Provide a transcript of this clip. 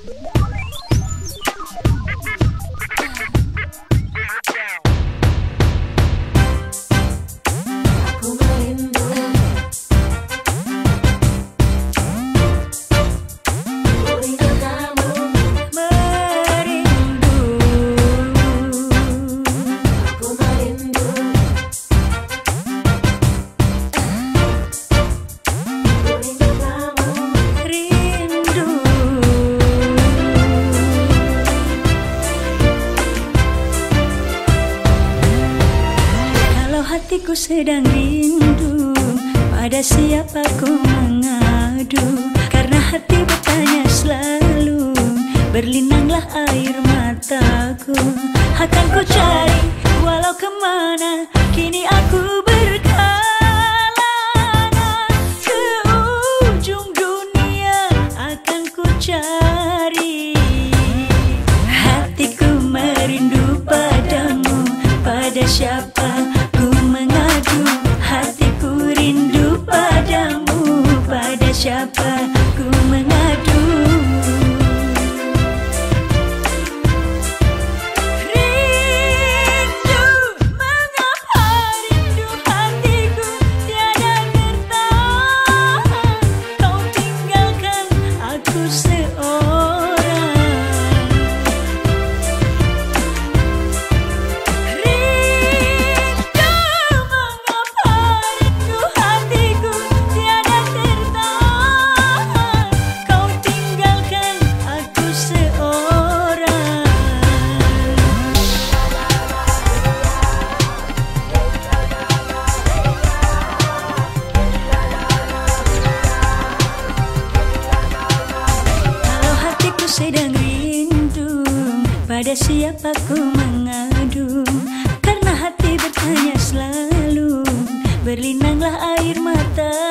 Hatiku sedang rindu, pada siapa ku mengadu? Karena hati bertanya selalu, berlinanglah air mataku. Akan ku cari walau kemana, kini aku berkelana. Ke ujung dunia akan ku cari. Hatiku merindu padamu, pada siapa ku mengadu? Hatiku rindu padamu, pada siapa ku mengadu? Rindu, mengapa rindu hatiku tiada tertahan? Kau tinggalkan aku seorang. Sedang rindu, pada siapa ku mengadu? Karena hati bertanya selalu, berlinanglah air mata.